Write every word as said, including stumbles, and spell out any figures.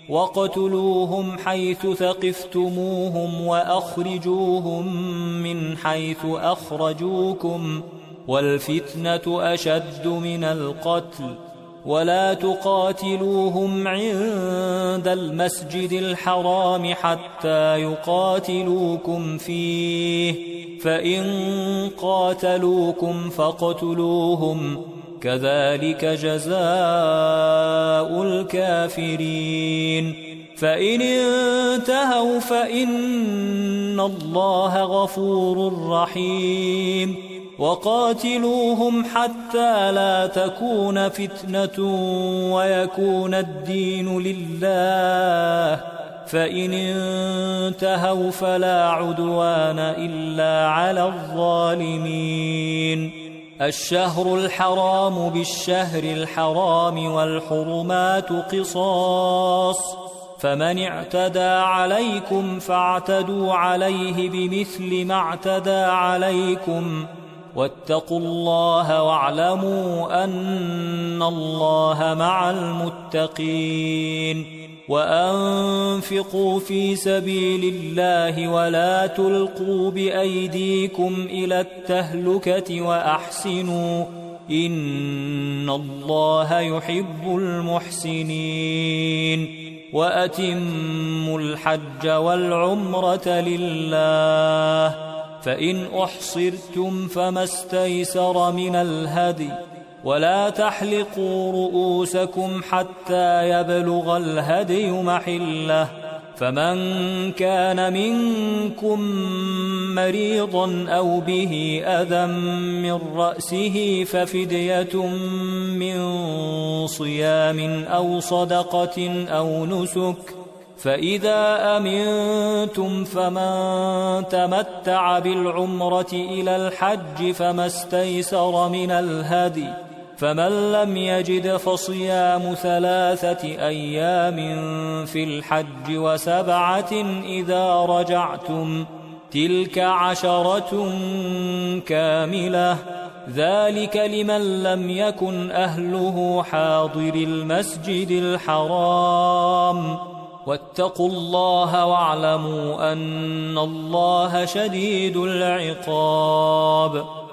واقتلوهم حيث ثقفتموهم وأخرجوهم من حيث أخرجوكم والفتنة أشد من القتل ولا تقاتلوهم عند المسجد الحرام حتى يقاتلوكم فيه فإن قاتلوكم فاقتلوهم كذلك جزاء الكافرين فإن انتهوا فإن الله غفور رحيم وقاتلوهم حتى لا تكون فتنة ويكون الدين لله فإن انتهوا فلا عدوان إلا على الظالمين الشهر الحرام بالشهر الحرام والحرمات قصاص فمن اعتدى عليكم فاعتدوا عليه بمثل ما اعتدى عليكم واتقوا الله واعلموا أن الله مع المتقين وأنفقوا في سبيل الله ولا تلقوا بأيديكم إلى التهلكة وأحسنوا إن الله يحب المحسنين وأتموا الحج والعمرة لله فإن أحصرتم فما استيسر من الهدي ولا تحلقوا رؤوسكم حتى يبلغ الهدي محله فمن كان منكم مريضا أو به أذى من رأسه ففدية من صيام أو صدقة أو نسك فإذا أمنتم فمن تمتع بالعمرة إلى الحج فما استيسر من الهدي فمن لم يجد فصيام ثلاثة أيام في الحج وسبعة إذا رجعتم تلك عشرة كاملة ذلك لمن لم يكن أهله حاضر المسجد الحرام واتقوا الله واعلموا أن الله شديد العقاب